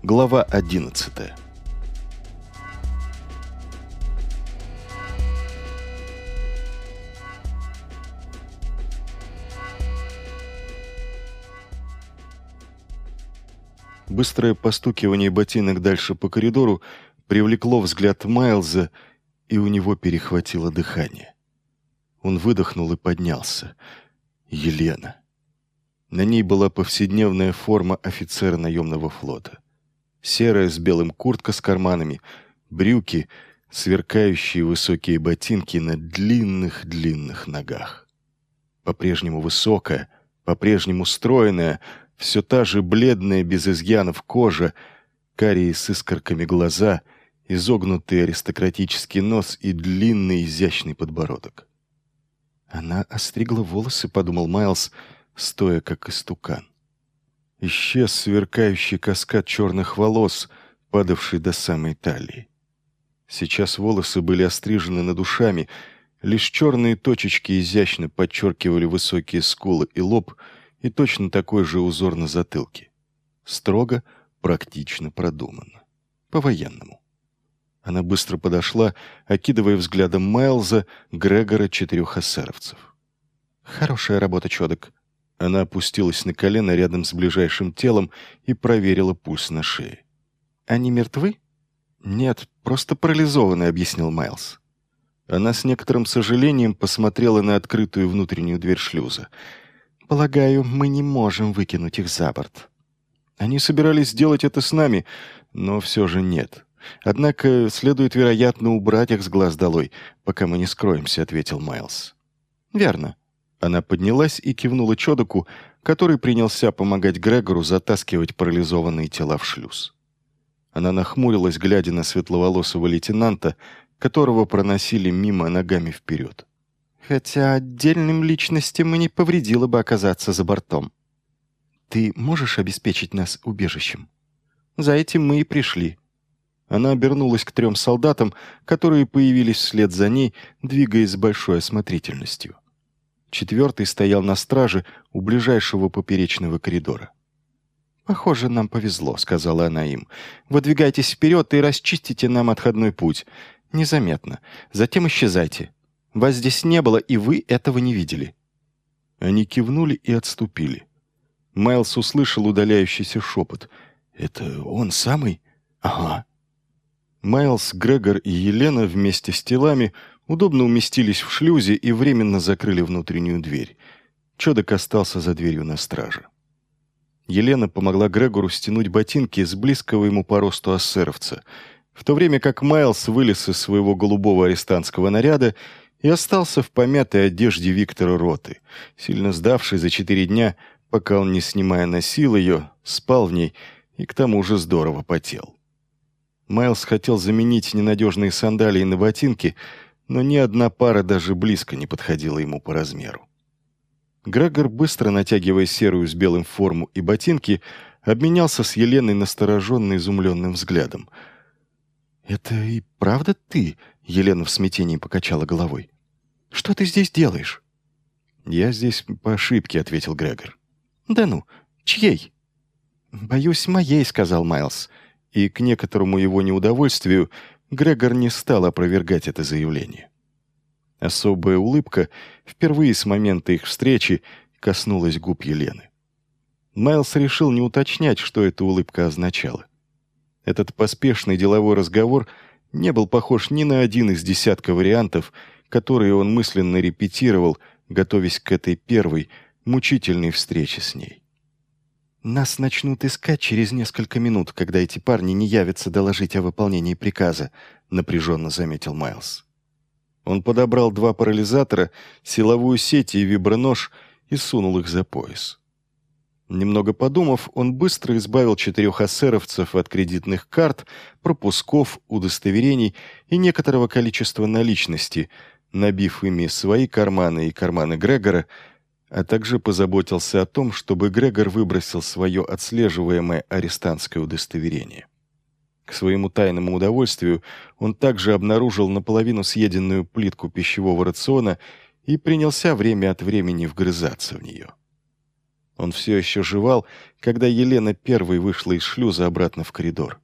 Глава 11. Быстрое постукивание ботинок дальше по коридору привлекло взгляд Майлза, и у него перехватило дыхание. Он выдохнул и поднялся. Елена. На ней была повседневная форма офицера наемного флота. Серая с белым куртка с карманами, брюки, сверкающие высокие ботинки на длинных-длинных ногах. По-прежнему высокая, по-прежнему стройная, все та же бледная, без изъянов кожа, карие с искорками глаза, изогнутый аристократический нос и длинный изящный подбородок. «Она остригла волосы», — подумал Майлз, стоя как истукан. Исчез сверкающий каскад черных волос, падавший до самой талии. Сейчас волосы были острижены над ушами, лишь черные точечки изящно подчеркивали высокие скулы и лоб, и точно такой же узор на затылке. Строго, практично продуманно. По-военному. Она быстро подошла, окидывая взглядом Майлза, Грегора, 4 эсеровцев. «Хорошая работа, чёдок». Она опустилась на колено рядом с ближайшим телом и проверила пульс на шее. «Они мертвы?» «Нет, просто парализованы», — объяснил Майлз. Она с некоторым сожалением посмотрела на открытую внутреннюю дверь шлюза. «Полагаю, мы не можем выкинуть их за борт». Они собирались сделать это с нами, но все же нет. Однако следует, вероятно, убрать их с глаз долой, пока мы не скроемся», — ответил Майлз. «Верно». Она поднялась и кивнула Чодаку, который принялся помогать Грегору затаскивать парализованные тела в шлюз. Она нахмурилась, глядя на светловолосого лейтенанта, которого проносили мимо ногами вперед. «Хотя отдельным личностям и не повредило бы оказаться за бортом. Ты можешь обеспечить нас убежищем? За этим мы и пришли». Она обернулась к 3 солдатам, которые появились вслед за ней, двигаясь с большой осмотрительностью. 4-й стоял на страже у ближайшего поперечного коридора. «Похоже, нам повезло», — сказала она им. «Выдвигайтесь вперед и расчистите нам отходной путь. Незаметно. Затем исчезайте. Вас здесь не было, и вы этого не видели». Они кивнули и отступили. Майлз услышал удаляющийся шепот. «Это он самый? Ага». Майлз, Грегор и Елена вместе с телами удобно уместились в шлюзе и временно закрыли внутреннюю дверь. Чодок остался за дверью на страже. Елена помогла Грегору стянуть ботинки с близкого ему по росту эсеровца, в то время как Майлз вылез из своего голубого арестантского наряда и остался в помятой одежде Виктора Роты, сильно сдавший за 4 дня, пока он, не снимая, носил ее, спал в ней и к тому же здорово потел. Майлз хотел заменить ненадежные сандалии на ботинки, но ни одна пара даже близко не подходила ему по размеру. Грегор, быстро натягивая серую с белым форму и ботинки, обменялся с Еленой настороженно изумленным взглядом. «Это и правда ты?» — Елена в смятении покачала головой. «Что ты здесь делаешь?» «Я здесь по ошибке», — ответил Грегор. «Да ну, чьей?» «Боюсь, моей», — сказал Майлз. И к некоторому его неудовольствию Грегор не стал опровергать это заявление. Особая улыбка, впервые с момента их встречи, коснулась губ Елены. Майлз решил не уточнять, что эта улыбка означала. Этот поспешный деловой разговор не был похож ни на один из десятка вариантов, которые он мысленно репетировал, готовясь к этой первой, мучительной встрече с ней. «Нас начнут искать через несколько минут, когда эти парни не явятся доложить о выполнении приказа», — напряженно заметил Майлз. Он подобрал 2 парализатора, силовую сеть и вибронож и сунул их за пояс. Немного подумав, он быстро избавил 4 эсеровцев от кредитных карт, пропусков, удостоверений и некоторого количества наличности, набив ими свои карманы и карманы Грегора, а также позаботился о том, чтобы Грегор выбросил свое отслеживаемое арестантское удостоверение. К своему тайному удовольствию он также обнаружил наполовину съеденную плитку пищевого рациона и принялся время от времени вгрызаться в нее. Он все еще жевал, когда Елена первой вышла из шлюза обратно в коридор.